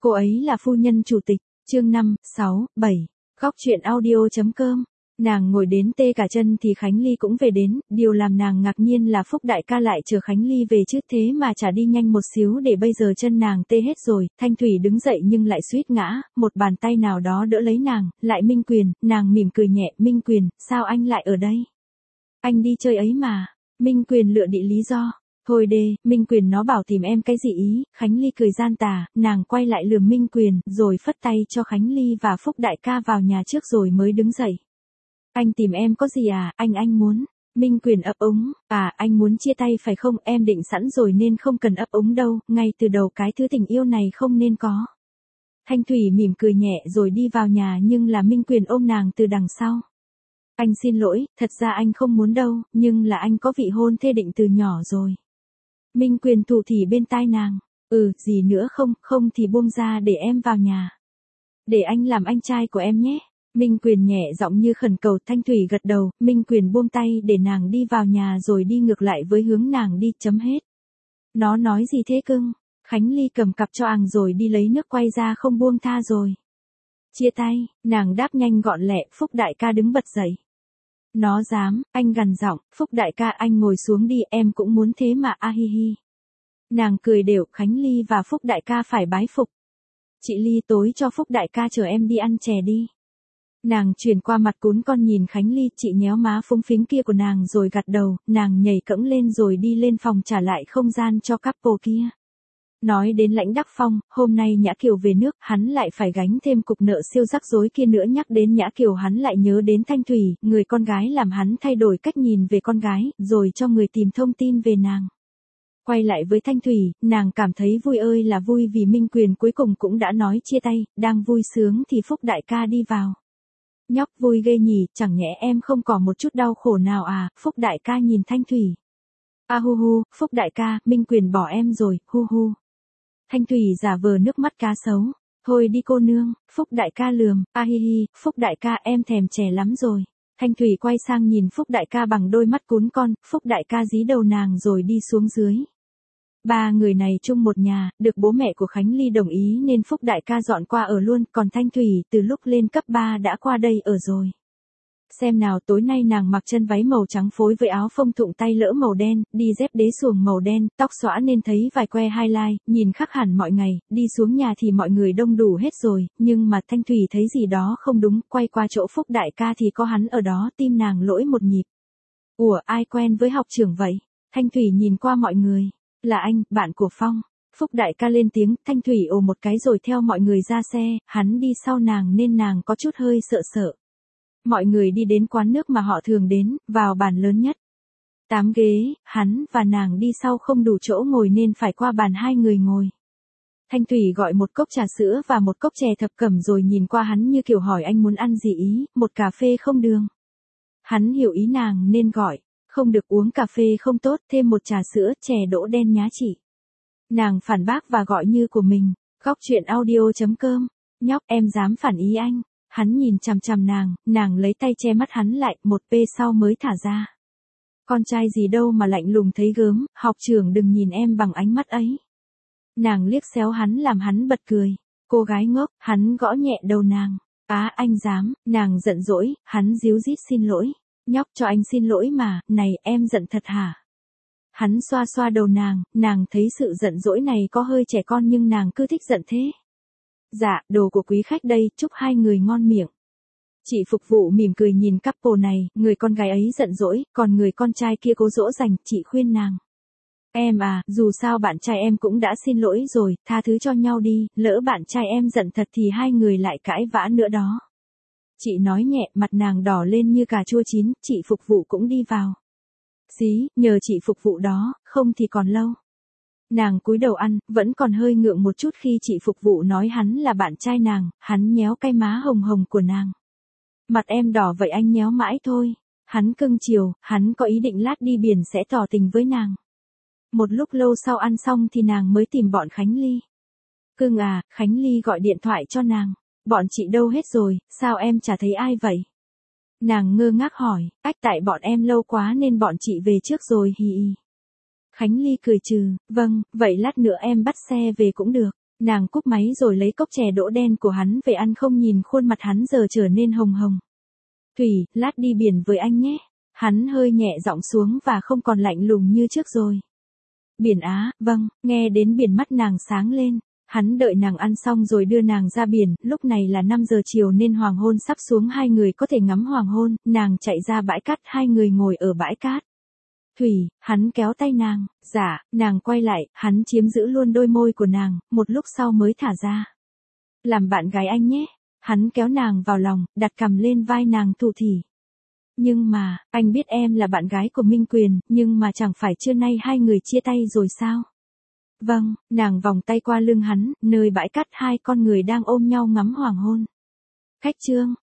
Cô ấy là phu nhân chủ tịch, chương 5, 6, 7, góc truyện audio.com. Nàng ngồi đến tê cả chân thì Khánh Ly cũng về đến, điều làm nàng ngạc nhiên là Phúc đại ca lại chờ Khánh Ly về chứ thế mà chả đi nhanh một xíu để bây giờ chân nàng tê hết rồi. Thanh Thủy đứng dậy nhưng lại suýt ngã, một bàn tay nào đó đỡ lấy nàng, lại Minh Quyền, nàng mỉm cười nhẹ, Minh Quyền, sao anh lại ở đây? Anh đi chơi ấy mà. Minh Quyền lựa địa lý do. Thôi đê, Minh Quyền nó bảo tìm em cái gì ý, Khánh Ly cười gian tà, nàng quay lại lườm Minh Quyền, rồi phất tay cho Khánh Ly và Phúc đại ca vào nhà trước rồi mới đứng dậy. Anh tìm em có gì à, anh muốn. Minh Quyền ấp úng, anh muốn chia tay phải không, em định sẵn rồi nên không cần ấp úng đâu, ngay từ đầu cái thứ tình yêu này không nên có. Thanh Thủy mỉm cười nhẹ rồi đi vào nhà nhưng là Minh Quyền ôm nàng từ đằng sau. Anh xin lỗi, thật ra anh không muốn đâu, nhưng là anh có vị hôn thê định từ nhỏ rồi. Minh Quyền thủ thỉ bên tai nàng, gì nữa không thì buông ra để em vào nhà. Để anh làm anh trai của em nhé. Minh Quyền nhẹ giọng như khẩn cầu. Thanh Thủy gật đầu, Minh Quyền buông tay để nàng đi vào nhà rồi đi ngược lại với hướng nàng đi, chấm hết. Nó nói gì thế cưng? Khánh Ly cầm cặp cho àng rồi đi lấy nước quay ra không buông tha rồi. Chia tay, nàng đáp nhanh gọn lẹ. Phúc đại ca đứng bật dậy. Nó dám, anh gằn giọng, Phúc đại ca anh ngồi xuống đi, em cũng muốn thế mà a hi hi. Nàng cười đều, Khánh Ly và Phúc đại ca phải bái phục. Chị Ly tối cho Phúc đại ca chờ em đi ăn chè đi. Nàng chuyển qua mặt cún con nhìn Khánh Ly, chị nhéo má phúng phính kia của nàng rồi gật đầu, nàng nhảy cẫng lên rồi đi lên phòng trả lại không gian cho couple kia. Nói đến Lãnh Đắc Phong, hôm nay Nhã Kiều về nước, hắn lại phải gánh thêm cục nợ siêu rắc rối kia nữa. Nhắc đến Nhã Kiều hắn lại nhớ đến Thanh Thủy, người con gái làm hắn thay đổi cách nhìn về con gái, rồi cho người tìm thông tin về nàng. Quay lại với Thanh Thủy, nàng cảm thấy vui ơi là vui vì Minh Quyền cuối cùng cũng đã nói chia tay, đang vui sướng thì Phúc đại ca đi vào. Nhóc vui ghê nhỉ, chẳng nhẽ em không có một chút đau khổ nào à, Phúc đại ca nhìn Thanh Thủy. Hu hu, Phúc đại ca, Minh Quyền bỏ em rồi, hu hu. Thanh Thủy giả vờ nước mắt cá sấu. Thôi đi cô nương, Phúc đại ca lườm, hi hi, Phúc đại ca em thèm chè lắm rồi. Thanh Thủy quay sang nhìn Phúc đại ca bằng đôi mắt cún con, Phúc đại ca dí đầu nàng rồi đi xuống dưới. Ba người này chung một nhà, được bố mẹ của Khánh Ly đồng ý nên Phúc đại ca dọn qua ở luôn, còn Thanh Thủy từ lúc lên cấp 3 đã qua đây ở rồi. Xem nào, tối nay nàng mặc chân váy màu trắng phối với áo phông thụng tay lỡ màu đen, đi dép đế xuồng màu đen, tóc xõa nên thấy vài que highlight, nhìn khác hẳn mọi ngày. Đi xuống nhà thì mọi người đông đủ hết rồi, nhưng mà Thanh Thủy thấy gì đó không đúng, quay qua chỗ Phúc đại ca thì có hắn ở đó, tim nàng lỗi một nhịp. Ủa, ai quen với học trưởng vậy? Thanh Thủy nhìn qua mọi người. Là anh, bạn của Phong. Phúc đại ca lên tiếng, Thanh Thủy ồ một cái rồi theo mọi người ra xe, hắn đi sau nàng nên nàng có chút hơi sợ. Mọi người đi đến quán nước mà họ thường đến, vào bàn lớn nhất. 8 ghế, hắn và nàng đi sau không đủ chỗ ngồi nên phải qua bàn hai người ngồi. Thanh Thủy gọi một cốc trà sữa và một cốc chè thập cẩm rồi nhìn qua hắn như kiểu hỏi anh muốn ăn gì ý, một cà phê không đường. Hắn hiểu ý nàng nên gọi. Không được uống cà phê không tốt, thêm một trà sữa, chè đỗ đen nhá chị. Nàng phản bác và gọi như của mình. Góc truyện audio.com. Nhóc em dám phản ý anh. Hắn nhìn chằm chằm nàng lấy tay che mắt hắn lại, một p sau mới thả ra. Con trai gì đâu mà lạnh lùng thấy gớm, học trưởng đừng nhìn em bằng ánh mắt ấy. Nàng liếc xéo hắn làm hắn bật cười. Cô gái ngốc, hắn gõ nhẹ đầu nàng. Anh dám, nàng giận dỗi, hắn díu dít xin lỗi. Nhóc cho anh xin lỗi mà, này em giận thật hả? Hắn xoa xoa đầu nàng thấy sự giận dỗi này có hơi trẻ con nhưng nàng cứ thích giận thế. Dạ, đồ của quý khách đây, chúc hai người ngon miệng. Chị phục vụ mỉm cười nhìn couple này, người con gái ấy giận dỗi, còn người con trai kia cố dỗ dành, chị khuyên nàng. Em dù sao bạn trai em cũng đã xin lỗi rồi, tha thứ cho nhau đi, lỡ bạn trai em giận thật thì hai người lại cãi vã nữa đó. Chị nói nhẹ, mặt nàng đỏ lên như cà chua chín, chị phục vụ cũng đi vào. Xí, nhờ chị phục vụ đó, không thì còn lâu. Nàng cúi đầu ăn, vẫn còn hơi ngượng một chút khi chị phục vụ nói hắn là bạn trai nàng, hắn nhéo cái má hồng hồng của nàng. Mặt em đỏ vậy anh nhéo mãi thôi. Hắn cưng chiều, hắn có ý định lát đi biển sẽ tỏ tình với nàng. Một lúc lâu sau ăn xong thì nàng mới tìm bọn Khánh Ly. Cưng Khánh Ly gọi điện thoại cho nàng. Bọn chị đâu hết rồi, sao em chả thấy ai vậy? Nàng ngơ ngác hỏi, tại bọn em lâu quá nên bọn chị về trước rồi hì. Khánh Ly cười trừ, vâng, vậy lát nữa em bắt xe về cũng được. Nàng cúp máy rồi lấy cốc chè đỗ đen của hắn về ăn, không nhìn khuôn mặt hắn giờ trở nên hồng hồng. Thủy, lát đi biển với anh nhé. Hắn hơi nhẹ giọng xuống và không còn lạnh lùng như trước rồi. Biển á, vâng, nghe đến biển mắt nàng sáng lên. Hắn đợi nàng ăn xong rồi đưa nàng ra biển, lúc này là 5 giờ chiều nên hoàng hôn sắp xuống, hai người có thể ngắm hoàng hôn, nàng chạy ra bãi cát, hai người ngồi ở bãi cát. Thủy, hắn kéo tay nàng, dạ, nàng quay lại, hắn chiếm giữ luôn đôi môi của nàng, một lúc sau mới thả ra. Làm bạn gái anh nhé, hắn kéo nàng vào lòng, đặt cằm lên vai nàng thủ thỉ. Nhưng mà, anh biết em là bạn gái của Minh Quyền, nhưng mà chẳng phải trưa nay hai người chia tay rồi sao? Vâng, nàng vòng tay qua lưng hắn, nơi bãi cát hai con người đang ôm nhau ngắm hoàng hôn. Khách trương,